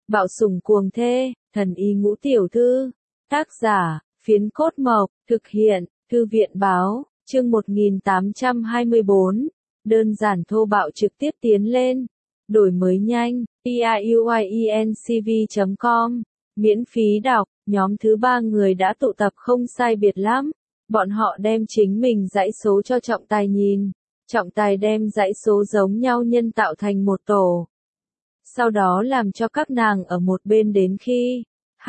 Bạo sủng cuồng thê, thần y ngũ tiểu thư. Tác giả, Phiến Cốt Mộc, thực hiện, Thư viện Báo, chương 1824. Đơn giản thô bạo trực tiếp tiến lên. Đổi mới nhanh, piuiencv.com. Miễn phí đọc, nhóm thứ 3 người đã tụ tập không sai biệt lắm. Bọn họ đem chính mình dãy số cho trọng tài nhìn. Trọng tài đem dãy số giống nhau nhân tạo thành một tổ. Sau đó làm cho các nàng ở một bên đến khi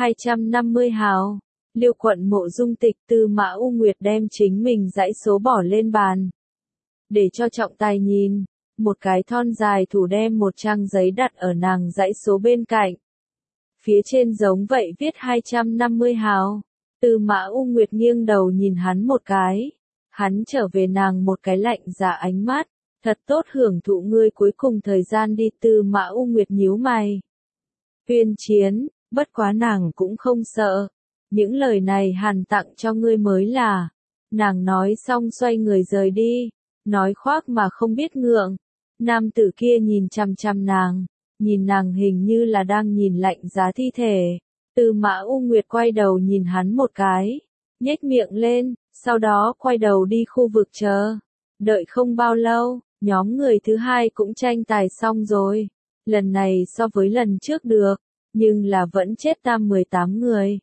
250 hào. Liêu Quận Mộ Dung Tịch Tư Mã U Nguyệt đem chính mình dãy số bỏ lên bàn. Để cho trọng tài nhìn, một cái thon dài thủ đem một trang giấy đặt ở nàng dãy số bên cạnh. Phía trên giống vậy viết 250 hào. Tư Mã U Nguyệt nghiêng đầu nhìn hắn một cái. Hắn trở về nàng một cái lạnh dạ ánh mắt. Thật tốt hưởng thụ ngươi cuối cùng thời gian đi. Tư Mã U Nguyệt nhíu mày. Tuyên chiến, bất quá nàng cũng không sợ. Những lời này Hàn tặng cho ngươi mới là. Nàng nói xong xoay người rời đi. Nói khoác mà không biết ngượng. Nam tử kia nhìn chằm chằm nàng. Nhìn nàng hình như là đang nhìn lạnh giá thi thể. Tư Mã U Nguyệt quay đầu nhìn hắn một cái. Nhếch miệng lên, sau đó quay đầu đi khu vực chờ. Đợi không bao lâu, nhóm người thứ hai cũng tranh tài xong rồi. Lần này so với lần trước được, nhưng là vẫn chết tam 18 người.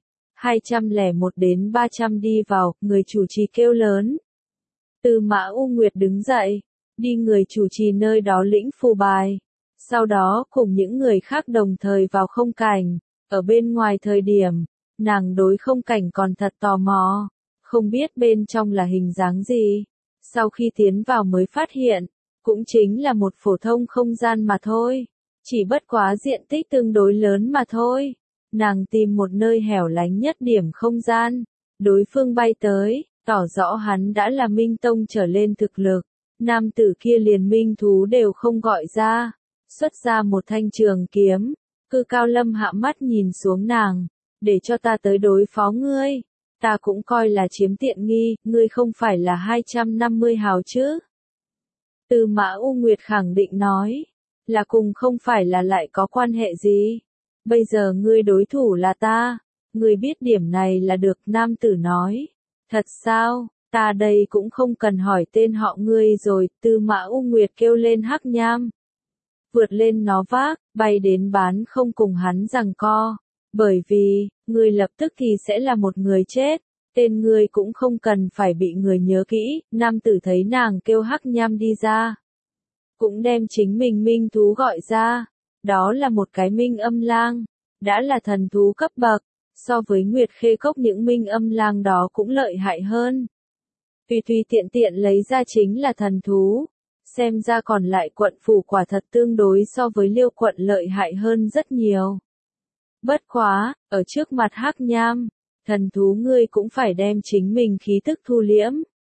201 đến 300 đi vào, người chủ trì kêu lớn. Tư Mã U Nguyệt đứng dậy, đi người chủ trì nơi đó lĩnh phù bài. Sau đó cùng những người khác đồng thời vào không cảnh. Ở bên ngoài thời điểm, nàng đối không cảnh còn thật tò mò. Không biết bên trong là hình dáng gì. Sau khi tiến vào mới phát hiện, cũng chính là một phổ thông không gian mà thôi. Chỉ bất quá diện tích tương đối lớn mà thôi. Nàng tìm một nơi hẻo lánh nhất điểm không gian. Đối phương bay tới, tỏ rõ hắn đã là minh tông trở lên thực lực. Nam tử kia liền minh thú đều không gọi ra. Xuất ra một thanh trường kiếm. Cư Cao Lâm hạ mắt nhìn xuống nàng. Để cho ta tới đối phó ngươi. Ta cũng coi là chiếm tiện nghi. Ngươi không phải là 250 hào chứ. Tư Mã U Nguyệt khẳng định nói. Là cùng không phải là lại có quan hệ gì. Bây giờ ngươi đối thủ là ta. Ngươi biết điểm này là được. Nam tử nói. Thật sao? Ta đây cũng không cần hỏi tên họ ngươi rồi. Tư Mã U Nguyệt kêu lên Hắc Nham. Vượt lên nó vác, bay đến bán không cùng hắn giằng co. Bởi vì, ngươi lập tức thì sẽ là một người chết. Tên ngươi cũng không cần phải bị người nhớ kỹ. Nam tử thấy nàng kêu Hắc Nham đi ra. Cũng đem chính mình minh thú gọi ra. Đó là một cái minh âm lang. Đã là thần thú cấp bậc. So với Nguyệt Khê Cốc những minh âm lang đó cũng lợi hại hơn. Tùy tùy tiện tiện lấy ra chính là thần thú. Xem ra còn lại quận phủ quả thật tương đối so với Liêu quận lợi hại hơn rất nhiều. Bất quá, ở trước mặt Hắc Nham, thần thú ngươi cũng phải đem chính mình khí tức thu liễm.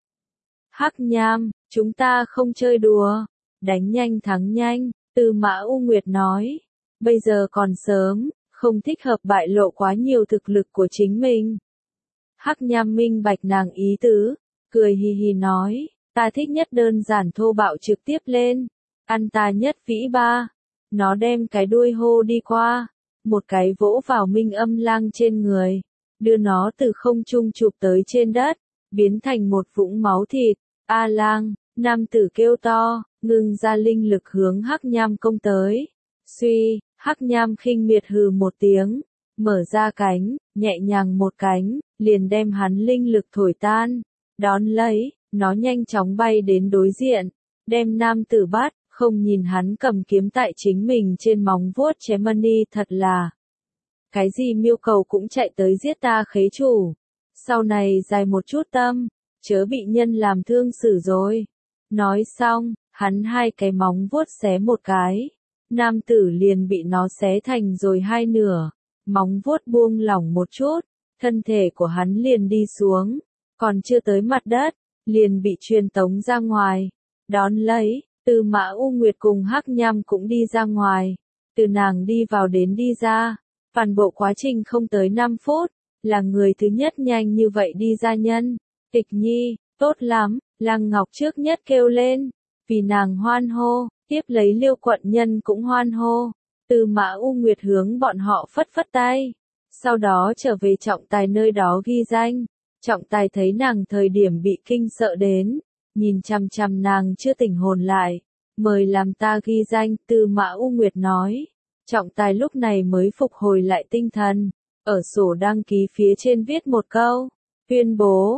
Hắc Nham, chúng ta không chơi đùa, đánh nhanh thắng nhanh, Tư Mã U Nguyệt nói. Bây giờ còn sớm, không thích hợp bại lộ quá nhiều thực lực của chính mình. Hắc Nham minh bạch nàng ý tứ, cười hì hì nói. Ta thích nhất đơn giản thô bạo trực tiếp lên. Ăn ta nhất vĩ ba. Nó đem cái đuôi hô đi qua. Một cái vỗ vào minh âm lang trên người. Đưa nó từ không trung chụp tới trên đất. Biến thành một vũng máu thịt. A lang, nam tử kêu to. Ngưng ra linh lực hướng Hắc Nham công tới. Suy, Hắc Nham khinh miệt hừ một tiếng. Mở ra cánh, nhẹ nhàng một cánh. Liền đem hắn linh lực thổi tan. Đón lấy. Nó nhanh chóng bay đến đối diện, đem nam tử bắt, không nhìn hắn cầm kiếm tại chính mình trên móng vuốt chém money thật là. Cái gì miêu cầu cũng chạy tới giết ta khế chủ. Sau này dài một chút tâm, chớ bị nhân làm thương xử rồi. Nói xong, hắn hai cái móng vuốt xé một cái. Nam tử liền bị nó xé thành rồi hai nửa. Móng vuốt buông lỏng một chút, thân thể của hắn liền đi xuống, còn chưa tới mặt đất. Liền bị truyền tống ra ngoài. Đón lấy, Tư Mã U Nguyệt cùng Hắc Nham cũng đi ra ngoài. Từ nàng đi vào đến đi ra. Toàn bộ quá trình không tới 5 phút. Là người thứ nhất nhanh như vậy đi ra nhân. Tịch Nhi, tốt lắm, Lăng Ngọc trước nhất kêu lên. Vì nàng hoan hô, tiếp lấy Liêu quận nhân cũng hoan hô. Tư Mã U Nguyệt hướng bọn họ phất phất tay. Sau đó trở về trọng tài nơi đó ghi danh. Trọng tài thấy nàng thời điểm bị kinh sợ đến. Nhìn chằm chằm nàng chưa tỉnh hồn lại. Mời làm ta ghi danh, Tư Mã U Nguyệt nói. Trọng tài lúc này mới phục hồi lại tinh thần. Ở sổ đăng ký phía trên viết một câu. Tuyên bố,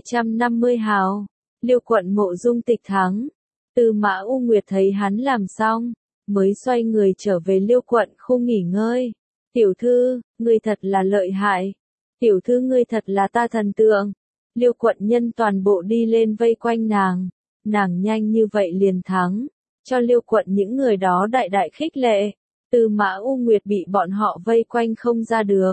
250 hào. Liêu quận Mộ Dung Tịch thắng. Tư Mã U Nguyệt thấy hắn làm xong. Mới xoay người trở về Liêu quận khu nghỉ ngơi. Tiểu thư, ngươi thật là lợi hại. Tiểu thư ngươi thật là ta thần tượng. Liêu quận nhân toàn bộ đi lên vây quanh nàng. Nàng nhanh như vậy liền thắng. Cho Liêu quận những người đó đại đại khích lệ. Tư Mã U Nguyệt bị bọn họ vây quanh không ra được.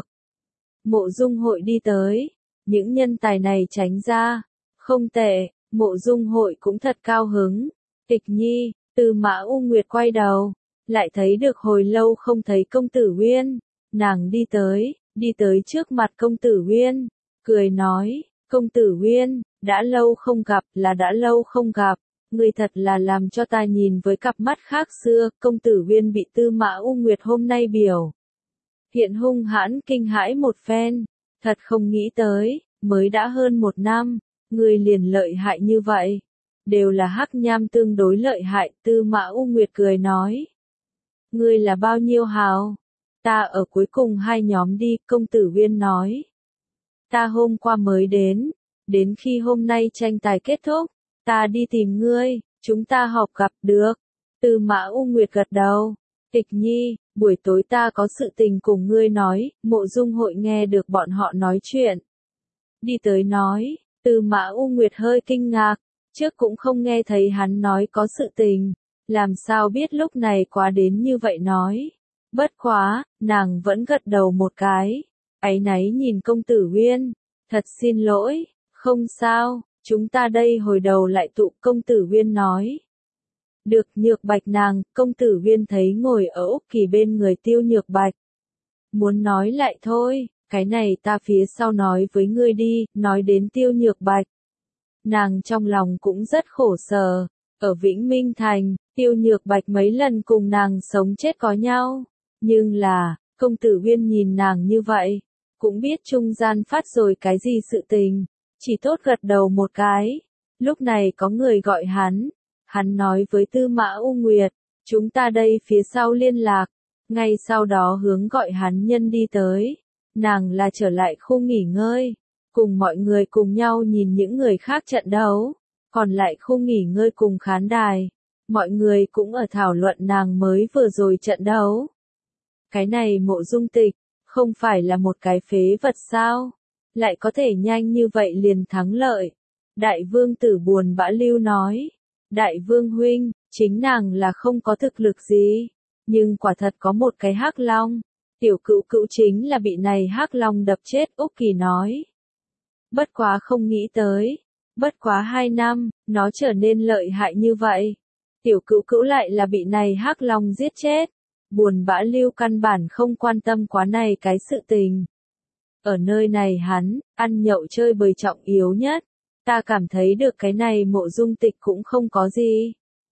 Mộ Dung hội đi tới. Những nhân tài này tránh ra. Không tệ, Mộ Dung hội cũng thật cao hứng. Tịch Nhi, Tư Mã U Nguyệt quay đầu. Lại thấy được hồi lâu không thấy công tử Uyên. Nàng đi tới trước mặt công tử Uyên. Cười nói, công tử Uyên, đã lâu không gặp, đã lâu không gặp. Ngươi thật là làm cho ta nhìn với cặp mắt khác xưa. Công tử Uyên bị Tư Mã U Nguyệt hôm nay biểu hiện hung hãn kinh hãi một phen. Thật không nghĩ tới, mới đã hơn 1 năm, ngươi liền lợi hại như vậy. Đều là hắc nham tương đối lợi hại. Tư Mã U Nguyệt cười nói. Ngươi là bao nhiêu hào? Ta ở cuối cùng 2 nhóm đi, công tử Uyên nói. Ta hôm qua mới đến khi hôm nay tranh tài kết thúc, ta đi tìm ngươi, chúng ta họp gặp được. Tư Mã U Nguyệt gật đầu. Tịch Nhi, buổi tối ta có sự tình cùng ngươi nói. Mộ Dung hội nghe được bọn họ nói chuyện. Đi tới nói. Tư Mã U Nguyệt hơi kinh ngạc. Trước cũng không nghe thấy hắn nói có sự tình. Làm sao biết lúc này quá đến như vậy nói. Bất quá, nàng vẫn gật đầu một cái. Áy náy nhìn công tử Uyên. Thật xin lỗi, không sao, chúng ta đây hồi đầu lại tụ. Công tử Uyên nói. Được. Nhược Bạch nàng, công tử Uyên thấy ngồi ở Úc Kỳ bên người Tiêu Nhược Bạch. Muốn nói lại thôi, cái này ta phía sau nói với ngươi đi. Nói đến Tiêu Nhược Bạch. Nàng trong lòng cũng rất khổ sở. Ở Vĩnh Minh Thành, Tiêu Nhược Bạch mấy lần cùng nàng sống chết có nhau. Nhưng là, công tử Uyên nhìn nàng như vậy, cũng biết trung gian phát rồi cái gì sự tình, chỉ tốt gật đầu một cái. Lúc này có người gọi hắn nói với Tư Mã U Nguyệt, chúng ta đây phía sau liên lạc, ngay sau đó hướng gọi hắn nhân đi tới. Nàng là trở lại khu nghỉ ngơi, cùng mọi người cùng nhau nhìn những người khác trận đấu, còn lại khu nghỉ ngơi cùng khán đài, mọi người cũng ở thảo luận nàng mới vừa rồi trận đấu. Cái này Mộ Dung Tịch, không phải là một cái phế vật sao? Lại có thể nhanh như vậy liền thắng lợi. Đại vương tử buồn bã lưu nói. Đại vương huynh, chính nàng là không có thực lực gì. Nhưng quả thật có một cái hắc long. Tiểu cữu cữu chính là bị này hắc long đập chết. Úc Kỳ nói. Bất quá không nghĩ tới. Bất quá 2 năm, nó trở nên lợi hại như vậy. Tiểu cữu cữu lại là bị này hắc long giết chết. Buồn bã lưu căn bản không quan tâm quá này cái sự tình. Ở nơi này hắn, ăn nhậu chơi bời trọng yếu nhất. Ta cảm thấy được cái này Mộ Dung Tịch cũng không có gì.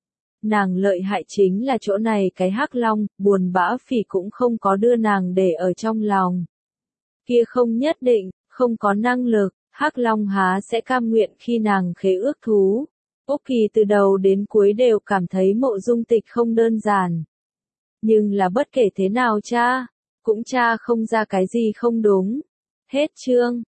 Nàng lợi hại chính là chỗ này cái hắc long, buồn bã phỉ cũng không có đưa nàng để ở trong lòng. Kia không nhất định, không có năng lực, hắc long há sẽ cam nguyện khi nàng khế ước thú. Úc Kỳ từ đầu đến cuối đều cảm thấy Mộ Dung Tịch không đơn giản. Nhưng là bất kể thế nào cha, cũng cha không ra cái gì không đúng. Hết chương.